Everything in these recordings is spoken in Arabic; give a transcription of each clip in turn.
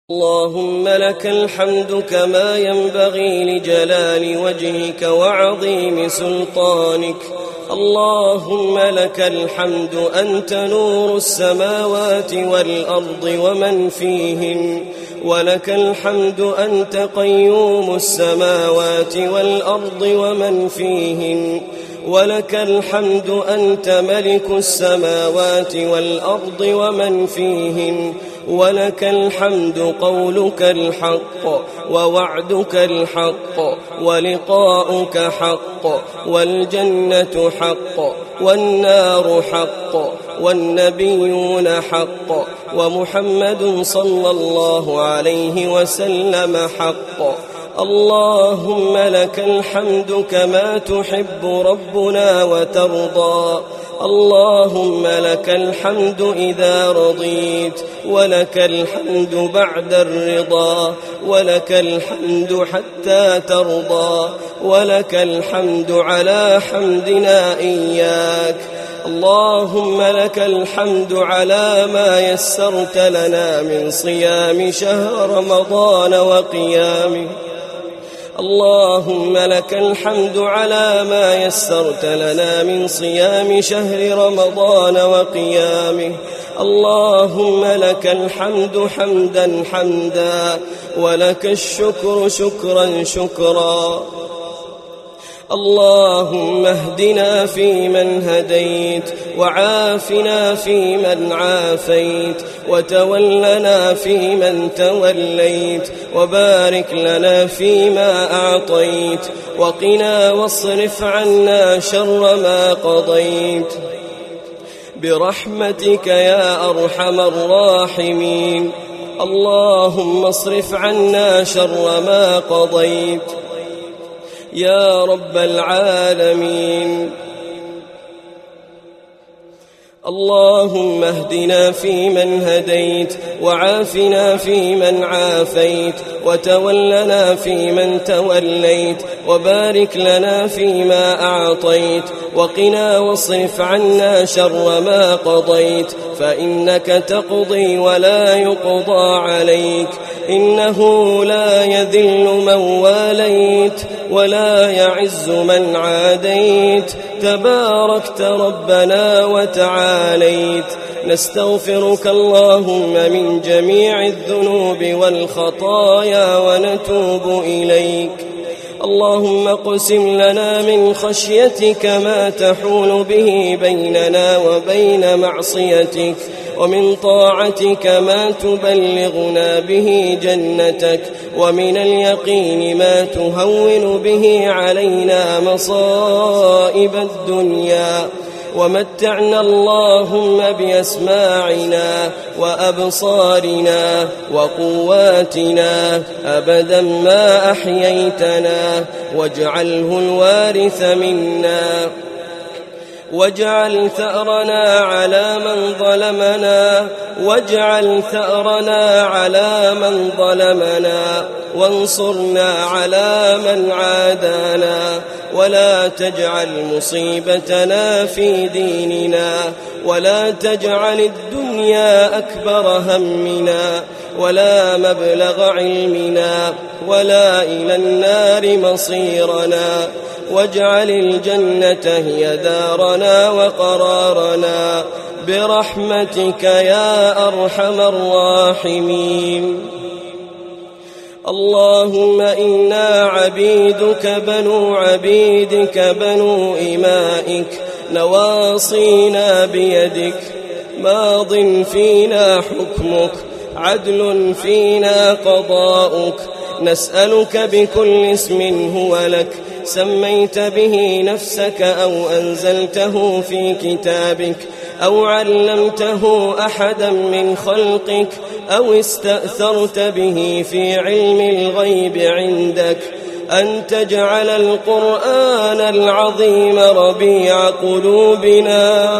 اللهم لك الحمد كما ينبغي لجلال وجهك وعظيم سلطانك. اللهم لك الحمد أنت نور السماوات والأرض ومن فيهن، ولك الحمد أنت قيوم السماوات والأرض ومن فيهن، ولك الحمد أنت ملك السماوات والأرض ومن فيهن، ولك الحمد قولك الحق ووعدك الحق ولقاؤك حق والجنة حق والنار حق والنبيون حق ومحمد صلى الله عليه وسلم حق. اللهم لك الحمد كما تحب ربنا وترضى. اللهم لك الحمد إذا رضيت، ولك الحمد بعد الرضا، ولك الحمد حتى ترضى، ولك الحمد على حمدنا إياك. اللهم لك الحمد على ما يسرت لنا من صيام شهر رمضان وقيامه. اللهم لك الحمد على ما يسرت لنا من صيام شهر رمضان وقيامه. اللهم لك الحمد حمدا حمدا، ولك الشكر شكرا شكرا. اللهم اهدنا فيمن هديت، وعافنا فيمن عافيت، وتولنا فيمن توليت، وبارك لنا فيما أعطيت، وقنا واصرف عنا شر ما قضيت برحمتك يا أرحم الراحمين. اللهم اصرف عنا شر ما قضيت يا رب العالمين. اللهم اهدنا فيمن هديت، وعافنا فيمن عافيت، وتولنا فيمن توليت، وبارك لنا فيما أعطيت، وقنا واصرف عنا شر ما قضيت، فإنك تقضي ولا يقضى عليك، إنه لا يذل من واليت ولا يعز من عاديت، تباركت ربنا وتعاليت. نستغفرك اللهم من جميع الذنوب والخطايا ونتوب إليك. اللهم اقسم لنا من خشيتك ما تحول به بيننا وبين معصيتك، ومن طاعتك ما تبلغنا به جنتك، ومن اليقين ما تهون به علينا مصائب الدنيا. ومتعنا اللهم بأسماعنا وأبصارنا وقواتنا أبدا ما أحييتنا، واجعله الوارث منا، واجعل ثأرنا على من ظلمنا، واجعل ثأرنا على من ظلمنا، وانصرنا على من عادانا، ولا تجعل مصيبتنا في ديننا، ولا تجعل الدنيا أكبر همنا، ولا مبلغ علمنا، ولا إلى النار مصيرنا، واجعل الجنة هي دارنا وقرارنا، برحمتك يا أرحم الراحمين. اللهم إنا عبيدك بنو عبيدك بنو إمائك، نواصينا بيدك، ماض فينا حكمك، عدل فينا قضاؤك. نسألك بكل اسم هو لك سميت به نفسك أو أنزلته في كتابك أو علمته أحدا من خلقك أو استأثرت به في علم الغيب عندك، أن تجعل القرآن العظيم ربيع قلوبنا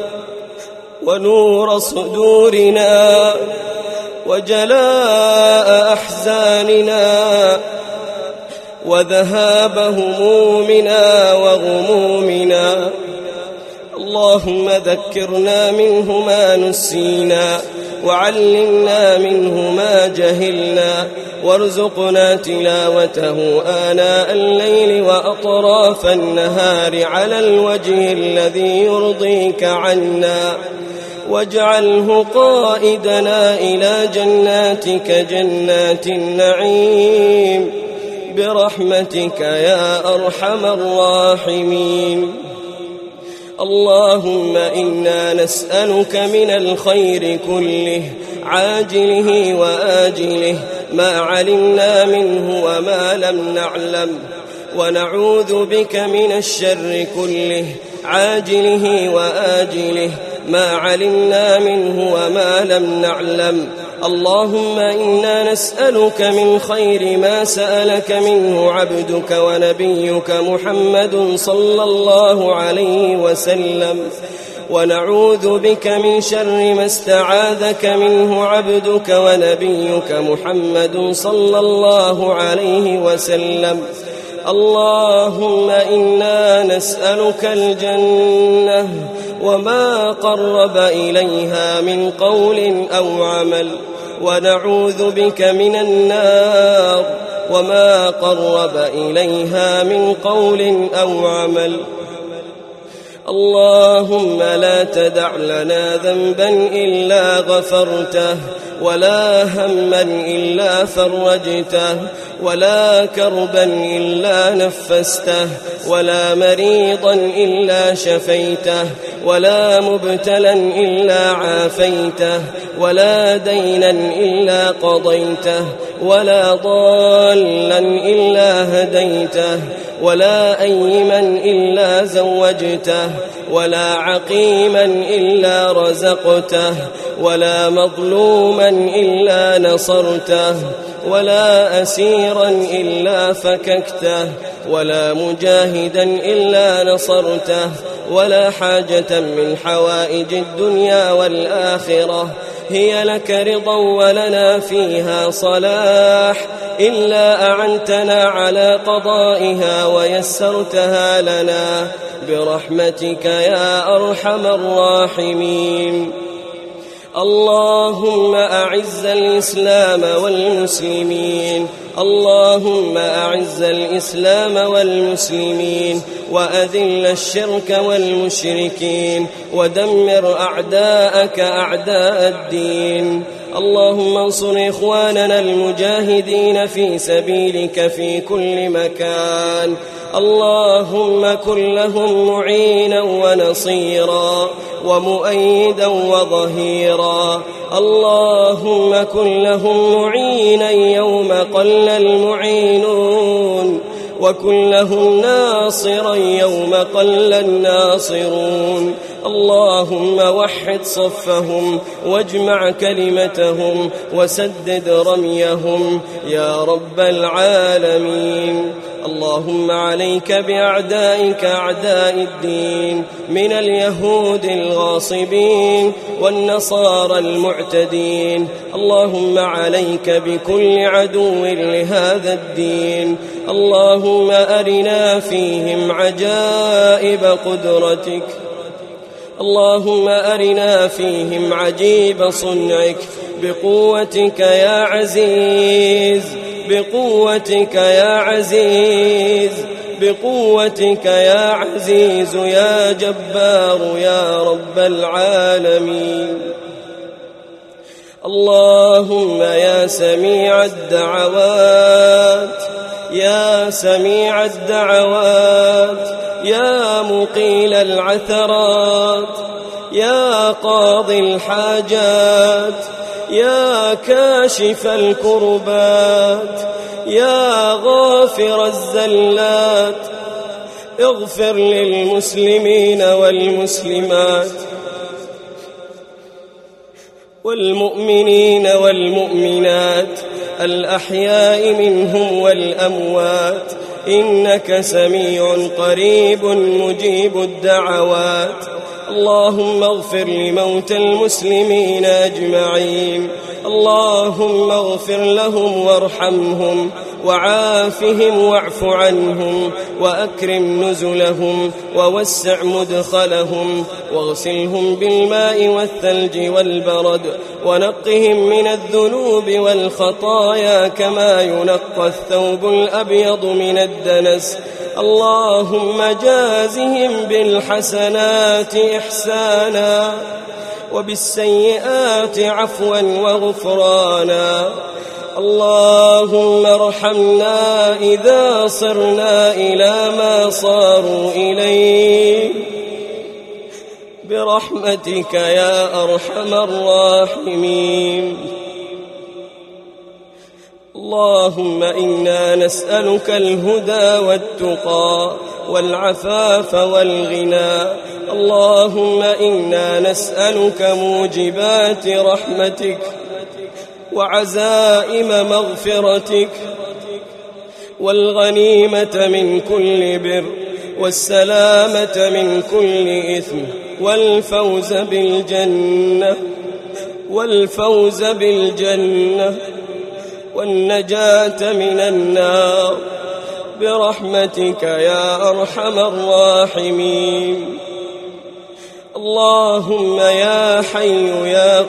ونور صدورنا وجلاء أحزاننا وذهاب همومنا وغمومنا. اللهم ذكرنا منه ما نسينا، وعلمنا منه ما جهلنا، وارزقنا تلاوته آناء الليل وأطراف النهار على الوجه الذي يرضيك عنا، واجعله قائدنا إلى جناتك جنات النعيم برحمتك يا أرحم الراحمين. اللهم إنا نسألك من الخير كله عاجله وآجله ما علمنا منه وما لم نعلم، ونعوذ بك من الشر كله عاجله وآجله ما علمنا منه وما لم نعلم. اللهم إنا نسألك من خير ما سألك منه عبدك ونبيك محمد صلى الله عليه وسلم، ونعوذ بك من شر ما استعاذك منه عبدك ونبيك محمد صلى الله عليه وسلم. اللهم إنا نسألك الجنة وما قرب إليها من قول أو عمل، ونعوذ بك من النار وما قرب إليها من قول أو عمل. اللهم لا تدع لنا ذنبا إلا غفرته، ولا هما إلا فرجته، ولا كربا إلا نفسته، ولا مريضا إلا شفيته، ولا مبتلا إلا عافيته، ولا دينا إلا قضيته، ولا ضالا إلا هديته، ولا أيما إلا زوجته، ولا عقيما إلا رزقته، ولا مظلوما إلا نصرته، ولا أسيرا إلا فككته، ولا مجاهدا إلا نصرته، ولا حاجة من حوائج الدنيا والآخرة هي لك رضا ولنا فيها صلاح إلا أعنتنا على قضائها ويسرتها لنا برحمتك يا أرحم الراحمين. اللهم أعز الإسلام والمسلمين، اللهم أعز الإسلام والمسلمين، وأذل الشرك والمشركين، ودمر أعداءك أعداء الدين. اللهم انصر إخواننا المجاهدين في سبيلك في كل مكان. اللهم كن لهم معينا ونصيرا ومؤيدا وظهيرا. اللهم كن لهم معينا يوم قل المعينون، وكن لهم ناصرا يوم قل الناصرون. اللهم وحد صفهم واجمع كلمتهم وسدد رميهم يا رب العالمين. اللهم عليك بأعدائك أعداء الدين من اليهود الغاصبين والنصارى المعتدين. اللهم عليك بكل عدو لهذا الدين. اللهم أرنا فيهم عجائب قدرتك، اللهم أرنا فيهم عجيب صنعك بقوتك يا عزيز، بقوتك يا عزيز، بقوتك يا عزيز يا جبار يا رب العالمين. اللهم يا سميع الدعوات، يا سميع الدعوات، يا مقيل العثرات، يا قاضي الحاجات، يا كاشف الكربات، يا غافر الزلات، اغفر للمسلمين والمسلمات والمؤمنين والمؤمنات الأحياء منهم والأموات، إنك سميع قريب مجيب الدعوات. اللهم اغفر لموتى المسلمين أجمعين، اللهم اغفر لهم وارحمهم وعافهم واعف عنهم وأكرم نزلهم ووسع مدخلهم واغسلهم بالماء والثلج والبرد ونقهم من الذنوب والخطايا كما ينقى الثوب الأبيض من الدنس. اللهم جازهم بالحسنات إحسانا وبالسيئات عفوا وغفرانا. اللهم ارحمنا إذا صرنا إلى ما صاروا إليه برحمتك يا أرحم الراحمين. اللهم إنا نسألك الهدى والتقى والعفاف والغنى. اللهم إنا نسألك موجبات رحمتك وعزائم مغفرتك والغنيمة من كل بر والسلامة من كل إثم والفوز بالجنة والنجاة من النار برحمتك يا أرحم الراحمين. اللهم يا حي يا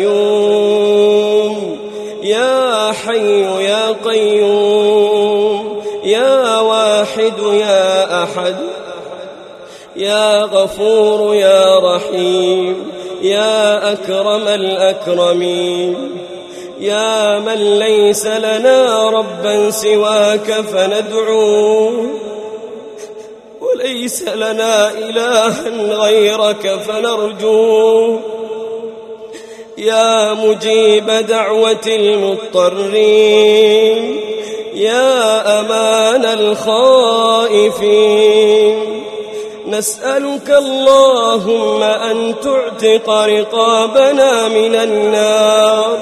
قيوم يا حي يا قيوم يا واحد يا أحد يا غفور يا رحيم يا أكرم الأكرمين يا من ليس لنا ربا سواك فندعوه وليس لنا إلها غيرك فنرجوه يا مجيب دعوة المضطرين يا أمان الخائفين. نسألك اللهم أن تعتق رقابنا من النار.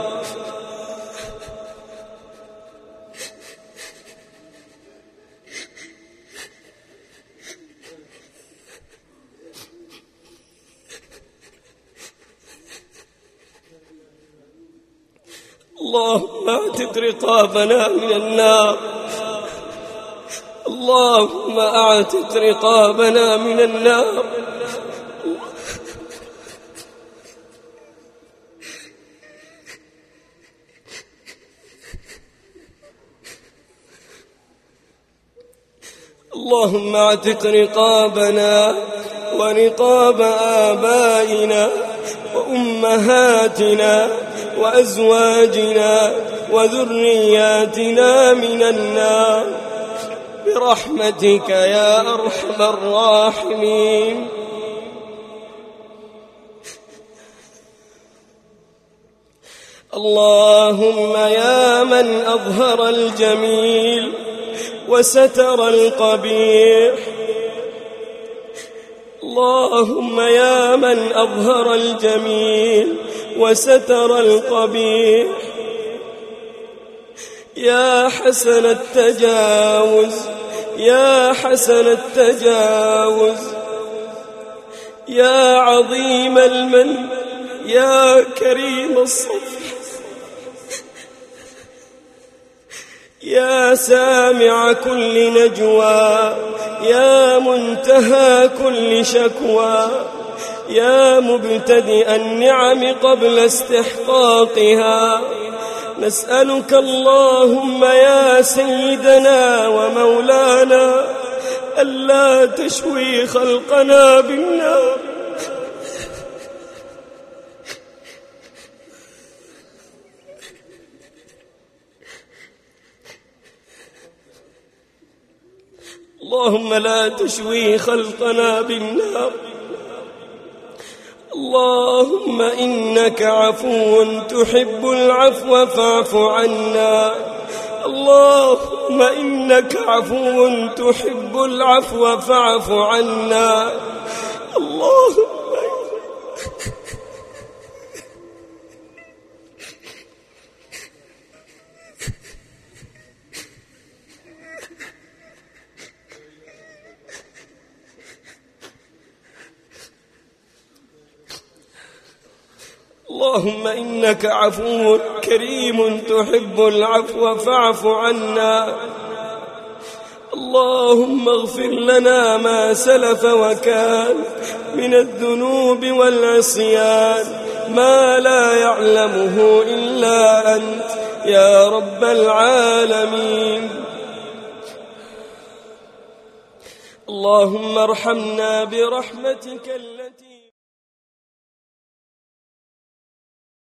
اللهم اعتق رقابنا من النار. اللهم اعتق رقابنا من النار. اللهم اعتق رقابنا ورقاب آبائنا وأمهاتنا وأزواجنا وذرياتنا من النار برحمتك يا أرحم الراحمين. اللهم يا من أظهر الجميل وستر القبيح. اللهم يا من أظهر الجميل وستر القبيح يا حسن التجاوز يا حسن التجاوز يا عظيم المن يا كريم الصفح يا سامع كل نجوى يا منتهى كل شكوى يا مبتدئ النعم قبل استحقاقها. نسألك اللهم يا سيدنا ومولانا ألا تشوي خلقنا بالنار. اللهم لا تشوي خلقنا بالنار. اللهم إنك عفو تحب العفو فاعف عنا. اللهم إنك عفو تحب العفو فاعف عنا. اللهم إنك عفو كريم تحب العفو فاعف عنا. اللهم اغفر لنا ما سلف وكان من الذنوب والعصيان، ما لا يعلمه إلا أنت يا رب العالمين. اللهم ارحمنا برحمتك التي